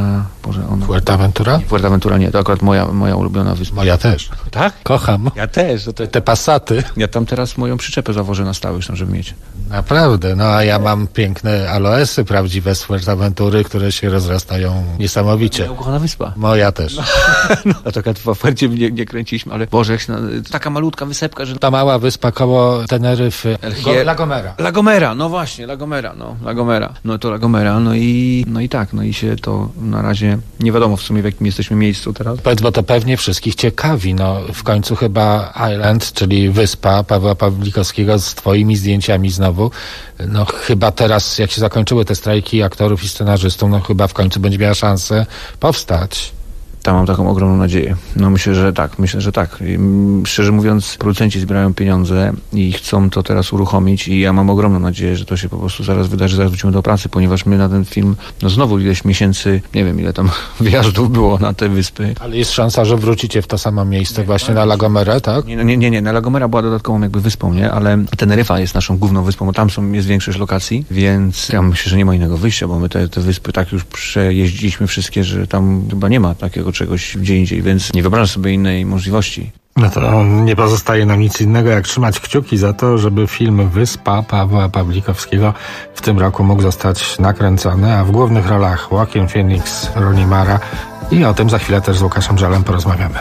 Fuerteventura? Fuerteventura nie, to akurat moja ulubiona wyspa. Moja też. Tak? Kocham. Ja też. Te Passaty. Ja tam teraz moją przyczepę zawożę na stałe, żeby mieć. Naprawdę, no a ja mam piękne aloesy prawdziwe z Fuerteventury, które się rozrastają niesamowicie. Moja ukochana wyspa. Moja też. No to w Fuercie nie kręciliśmy, ale Boże, taka malutka wysepka, że... Ta mała wyspa koło Teneryfy. La Gomera. La Gomera, no właśnie, La Gomera. No to La Gomera, no i tak, no i się to na razie nie wiadomo w sumie w jakim jesteśmy miejscu teraz. Powiedz, bo to pewnie wszystkich ciekawi, no w końcu chyba Island, czyli wyspa Pawła Pawlikowskiego z twoimi zdjęciami znowu, no chyba teraz jak się zakończyły te strajki aktorów i scenarzystów, no chyba w końcu będzie miała szansę powstać. Tam mam taką ogromną nadzieję. No myślę, że tak. Szczerze mówiąc, producenci zbierają pieniądze i chcą to teraz uruchomić i ja mam ogromną nadzieję, że to się po prostu zaraz wydarzy, zaraz wrócimy do pracy, ponieważ my na ten film, no znowu ileś miesięcy, nie wiem ile tam wyjazdów było na te wyspy. Ale jest szansa, że wrócicie w to samo miejsce właśnie na La Gomerę, tak? Nie, na La Gomera była dodatkową jakby wyspą, nie? Ale Teneryfa jest naszą główną wyspą, bo tam jest większość lokacji, więc ja myślę, że nie ma innego wyjścia, bo my te wyspy tak już przejeździliśmy wszystkie, że tam chyba nie ma takiego czegoś gdzie indziej, więc nie wyobrażam sobie innej możliwości. No to nie pozostaje nam nic innego, jak trzymać kciuki za to, żeby film Wyspa Pawła Pawlikowskiego w tym roku mógł zostać nakręcony, a w głównych rolach Joaquin Phoenix, Rooney Mara i o tym za chwilę też z Łukaszem Żelem porozmawiamy.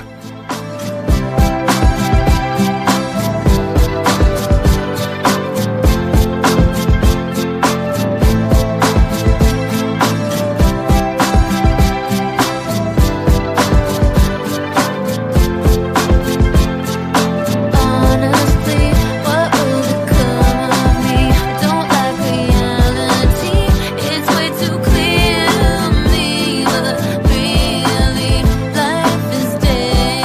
Stay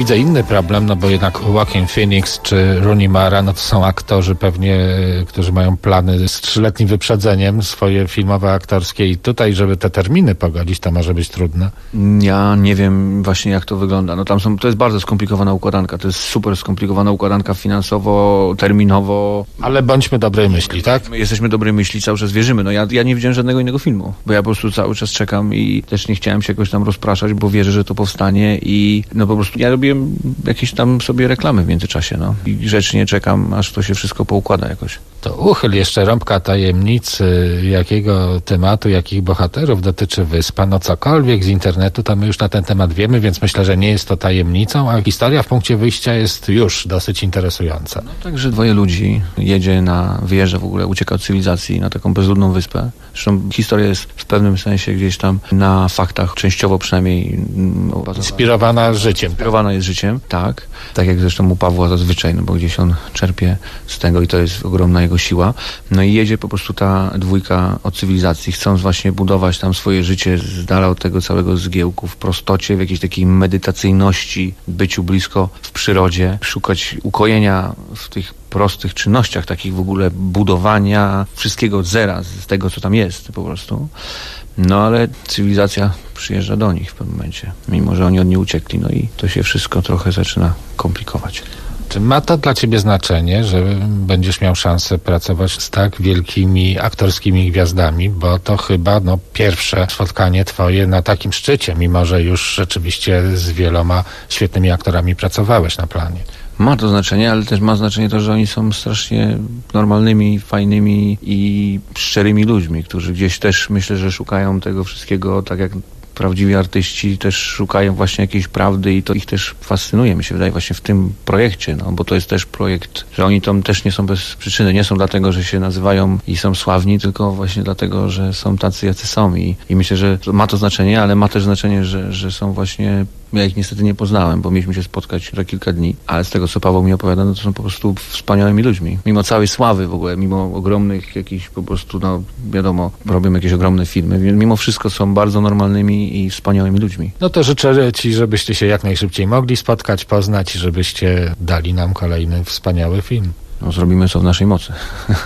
widzę inny problem, no bo jednak Joaquin Phoenix czy Rooney Mara, no to są aktorzy pewnie, którzy mają plany z 3-letnim wyprzedzeniem, swoje filmowe, aktorskie i tutaj, żeby te terminy pogodzić, to może być trudne. Ja nie wiem właśnie, jak to wygląda. No to jest bardzo skomplikowana układanka, to jest super skomplikowana układanka finansowo, terminowo. Ale bądźmy dobrej myśli, tak? My jesteśmy dobrej myśli, cały czas wierzymy. No ja nie widziałem żadnego innego filmu, bo ja po prostu cały czas czekam i też nie chciałem się jakoś tam rozpraszać, bo wierzę, że to powstanie i no po prostu ja robiłem jakieś tam sobie reklamy w międzyczasie, no. I grzecznie czekam, aż to się wszystko poukłada jakoś. To uchyl jeszcze rąbka tajemnicy, jakiego tematu, jakich bohaterów dotyczy Wyspa. No cokolwiek z internetu, to my już na ten temat wiemy, więc myślę, że nie jest to tajemnicą, a historia w punkcie wyjścia jest już dosyć interesująca. No także 2 ludzi wyjeżdża w ogóle, ucieka od cywilizacji na taką bezludną wyspę. Zresztą historia jest w pewnym sensie gdzieś tam na faktach, częściowo przynajmniej. Inspirowana życiem. Inspirowana jest życiem, tak. Tak jak zresztą u Pawła zazwyczaj, no bo gdzieś on czerpie z tego i to jest ogromna jego siła. No i jedzie po prostu ta 2 od cywilizacji, chcąc właśnie budować tam swoje życie z dala od tego całego zgiełku, w prostocie, w jakiejś takiej medytacyjności, byciu blisko w przyrodzie, szukać ukojenia w tych prostych czynnościach, takich w ogóle budowania wszystkiego od zera, z tego, co tam jest po prostu. No ale cywilizacja przyjeżdża do nich w pewnym momencie, mimo że oni od niej uciekli, no i to się wszystko trochę zaczyna komplikować. Czy ma to dla ciebie znaczenie, że będziesz miał szansę pracować z tak wielkimi aktorskimi gwiazdami, bo to chyba pierwsze spotkanie twoje na takim szczycie, mimo że już rzeczywiście z wieloma świetnymi aktorami pracowałeś na planie? Ma to znaczenie, ale też ma znaczenie to, że oni są strasznie normalnymi, fajnymi i szczerymi ludźmi, którzy gdzieś też myślę, że szukają tego wszystkiego, tak jak prawdziwi artyści też szukają właśnie jakiejś prawdy i to ich też fascynuje, mi się wydaje, właśnie w tym projekcie, no bo to jest też projekt, że oni tam też nie są bez przyczyny, nie są dlatego, że się nazywają i są sławni, tylko właśnie dlatego, że są tacy, jacy są i myślę, że ma to znaczenie, ale ma też znaczenie, że są właśnie, ja ich niestety nie poznałem, bo mieliśmy się spotkać za kilka dni, ale z tego, co Paweł mi opowiada, no to są po prostu wspaniałymi ludźmi. Mimo całej sławy w ogóle, mimo ogromnych jakichś po prostu, no wiadomo, robią jakieś ogromne filmy, mimo wszystko są bardzo normalnymi i wspaniałymi ludźmi. No to życzę ci, żebyście się jak najszybciej mogli spotkać, poznać i żebyście dali nam kolejny wspaniały film. No, zrobimy co w naszej mocy.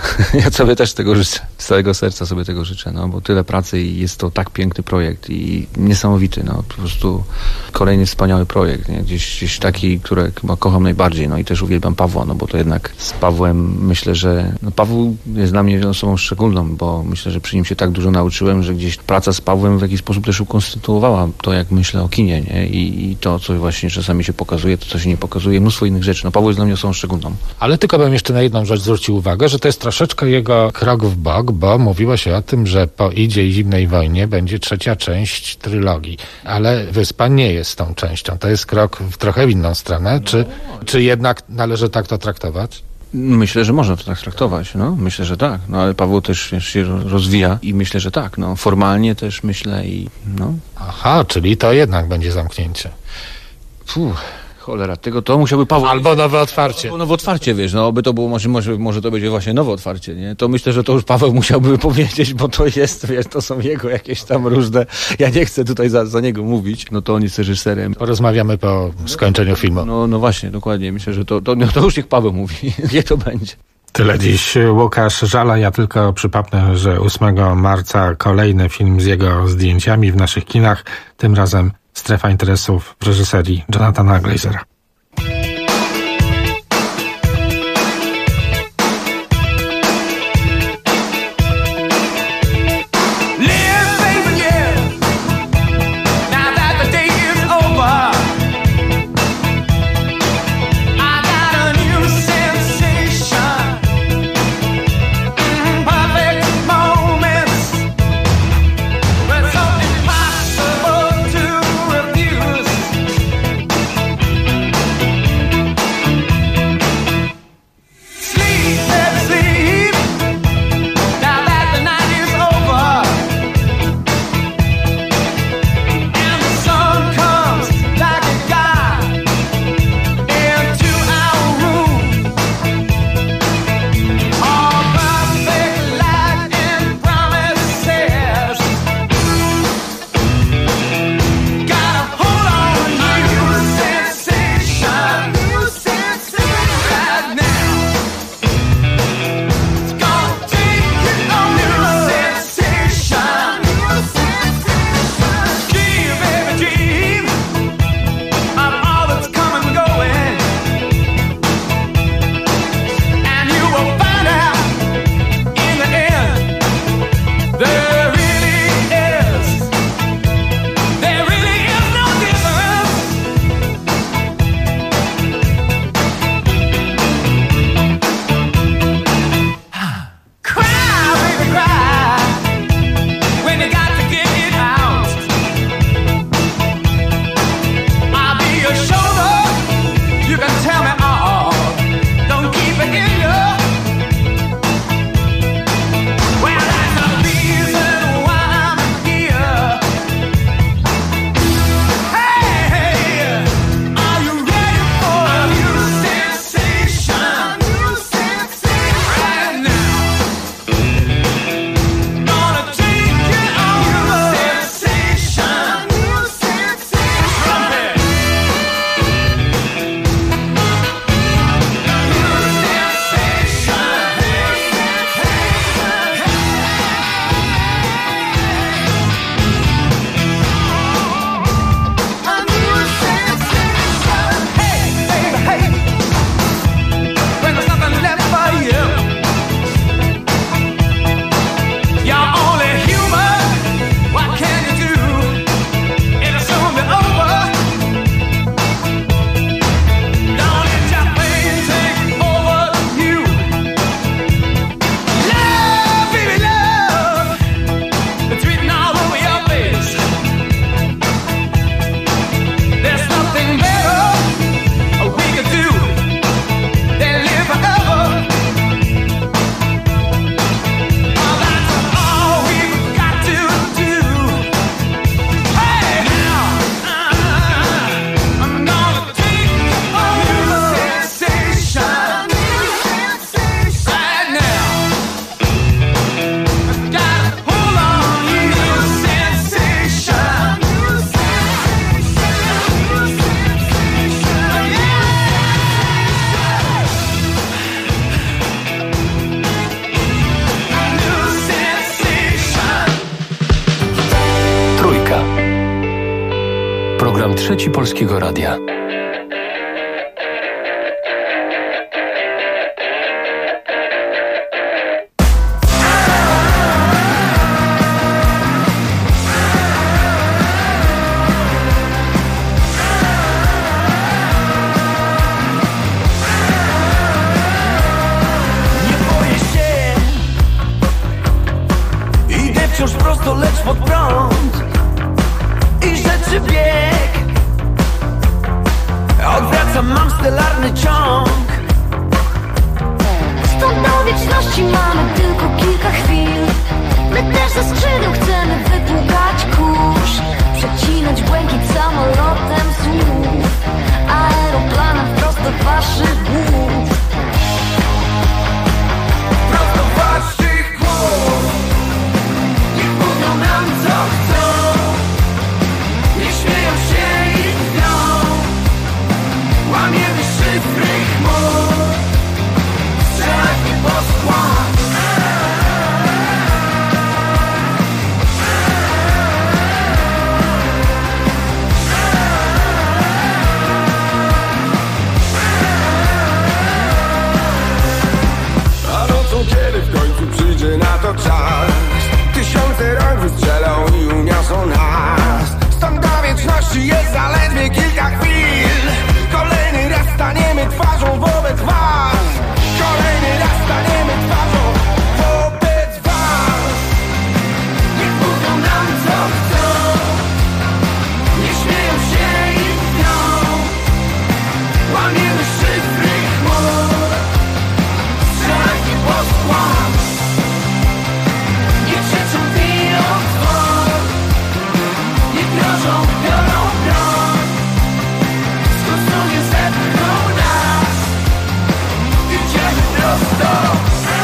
Ja sobie też tego życzę. Z całego serca sobie tego życzę, no, bo tyle pracy i jest to tak piękny projekt i niesamowity, no, po prostu kolejny wspaniały projekt, nie? Gdzieś taki, który kocham najbardziej, no i też uwielbiam Pawła, no bo to jednak z Pawłem myślę, że Paweł jest dla mnie osobą szczególną, bo myślę, że przy nim się tak dużo nauczyłem, że gdzieś praca z Pawłem w jakiś sposób też ukonstytuowała to, jak myślę o kinie, nie? I to, co właśnie czasami się pokazuje, to, co się nie pokazuje, mnóstwo innych rzeczy. No Paweł jest dla mnie osobą szczególną. Ale tylko bym jeszcze na jedną rzecz zwrócił uwagę, że to jest troszeczkę jego krok w bok, bo mówiło się o tym, że po Idzie i Zimnej Wojnie będzie 3. część trylogii. Ale Wyspa nie jest tą częścią. To jest krok w trochę inną stronę. Czy jednak należy tak to traktować? Myślę, że można to tak traktować, no. Myślę, że tak. No ale Paweł też się rozwija i myślę, że tak. No. Formalnie też myślę i no. Aha, czyli to jednak będzie zamknięcie. Cholera, to musiałby Paweł... Albo nowe otwarcie. Albo nowe otwarcie, wiesz, no by to było, może to będzie właśnie nowe otwarcie, nie? To myślę, że to już Paweł musiałby powiedzieć, bo to jest, wiesz, to są jego jakieś tam różne... Ja nie chcę tutaj za niego mówić, no to on jest reżyserem. Porozmawiamy po skończeniu filmu. No właśnie, dokładnie. Myślę, że to już niech Paweł mówi, gdzie to będzie. Tyle dziś Łukasz Żala. Ja tylko przypomnę, że 8 marca kolejny film z jego zdjęciami w naszych kinach. Tym razem Strefa interesów w reżyserii Jonathana Glazera. Trzeci Polskiego Radia. Wciąż prosto, lecz pod prąd i rzeczy bieg. Odwracam, mam stelarny ciąg. Stąd do wieczności mamy tylko kilka chwil. My też ze skrzydeł chcemy wypłukać kurz, przecinać błękit samolotem słów, aeroplanem prosto w waszych głów. Prosto w waszych głów. Niech mówią nam co chcą, niech śmieją się i dnią. Łamiemy szyfry chmur, strzelać nie poskłon. A nocą kiedy w końcu przyjdzie na to czas, tysiące rąk wystrzelą i uniosą nas. Stąd do wieczności jest zaledwie kilka chwil. Kolejny raz staniemy twarzą wobec was. Kolejny raz staniemy twarzą wobec was. Niech mówią nam co chcą, niech śmieją się i dnią. Łamiemy szyfry chmur, strzelać nie poskłon. Niech krzyczą piją dzwon, niech grożą, biorą broń. Skąd zepchną nas, idziemy prosto.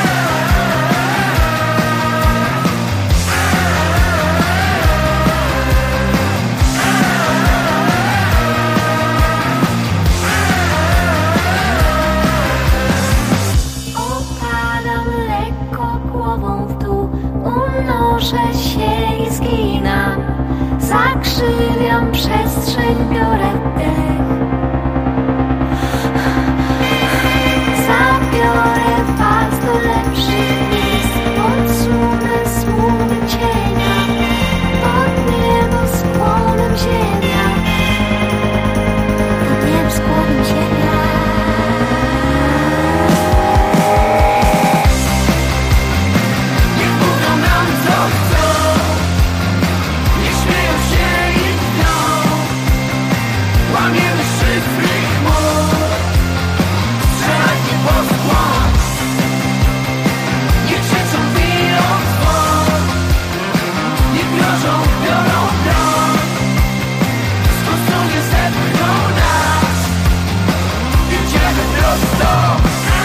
Opadam lekko głową w dół, unoszę się i zginam. Zakrzywiam przestrzeń, biorę dech. Zabiorę was do lepszych miejsc, odsunę słupy cienia, pod niebo skłonem ziemia, pod niebo skłonem ziemia. Niech mówią nam co chcą, niech śmieją się i dnią. Łamiemy szyfry chmur, strzelać nie poskłon. Niech krzyczą biją dzwon, niech grożą, biorą broń. Skąd zepchną nas, idziemy prosto.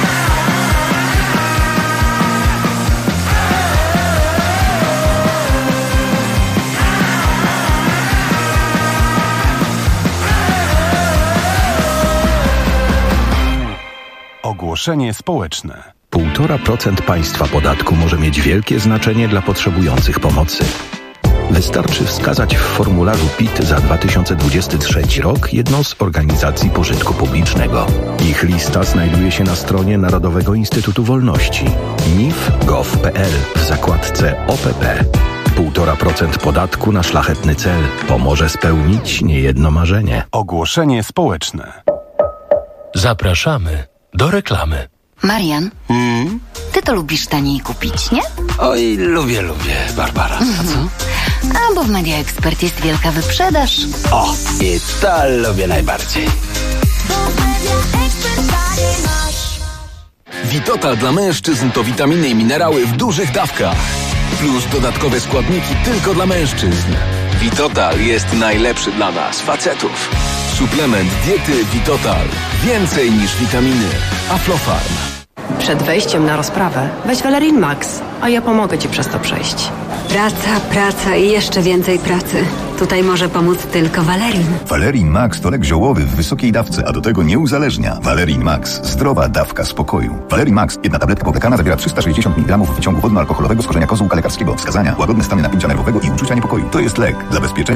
Ogłoszenie społeczne. 1,5% państwa podatku może mieć wielkie znaczenie dla potrzebujących pomocy. Wystarczy wskazać w formularzu PIT za 2023 rok jedną z organizacji pożytku publicznego. Ich lista znajduje się na stronie Narodowego Instytutu Wolności nif.gov.pl w zakładce OPP. 1,5% podatku na szlachetny cel pomoże spełnić niejedno marzenie. Ogłoszenie społeczne. Zapraszamy do reklamy. Marian, ty to lubisz taniej kupić, nie? Oj, lubię, Barbara. A co? A bo w Media Expert jest wielka wyprzedaż. O, i to lubię najbardziej. Vitotal dla mężczyzn to witaminy i minerały w dużych dawkach. Plus dodatkowe składniki tylko dla mężczyzn. Vitotal jest najlepszy dla nas, facetów. Suplement diety Vitotal. Więcej niż witaminy. Aflofarm. Przed wejściem na rozprawę weź Valerin Max, a ja pomogę ci przez to przejść. Praca i jeszcze więcej pracy. Tutaj może pomóc tylko Valerin. Valerin Max to lek ziołowy w wysokiej dawce, a do tego nie uzależnia. Valerin Max. Zdrowa dawka spokoju. Valerin Max. Jedna tabletka powlekana zawiera 360 mg wyciągu wodno-alkoholowego z korzenia kozłka lekarskiego. Wskazania: łagodne stany napięcia nerwowego i uczucia niepokoju. To jest lek. Zabezpieczenie